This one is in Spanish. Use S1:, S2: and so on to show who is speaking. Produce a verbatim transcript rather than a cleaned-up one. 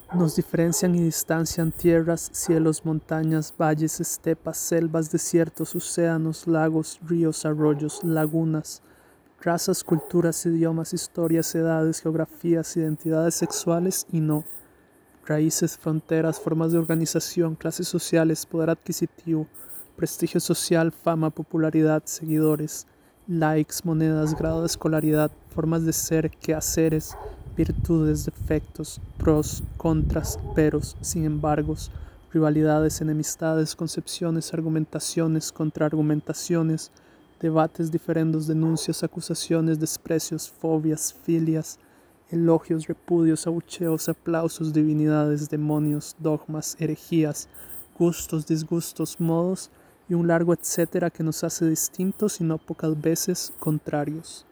S1: Nos diferencian y distancian tierras, cielos, montañas, valles, estepas, selvas, desiertos, océanos, lagos, ríos, arroyos, lagunas, razas, culturas, idiomas, historias, edades, geografías, identidades sexuales y no, raíces, fronteras, formas de organización, clases sociales, poder adquisitivo, prestigio social, fama, popularidad, seguidores, likes, monedas, grado de escolaridad, formas de ser, quehaceres, virtudes, defectos, pros, contras, peros, sin embargos, rivalidades, enemistades, concepciones, argumentaciones, contraargumentaciones, debates, diferendos, denuncias, acusaciones, desprecios, fobias, filias, elogios, repudios, abucheos, aplausos, divinidades, demonios, dogmas, herejías, gustos, disgustos, modos y un largo etcétera que nos hace distintos y no pocas veces contrarios.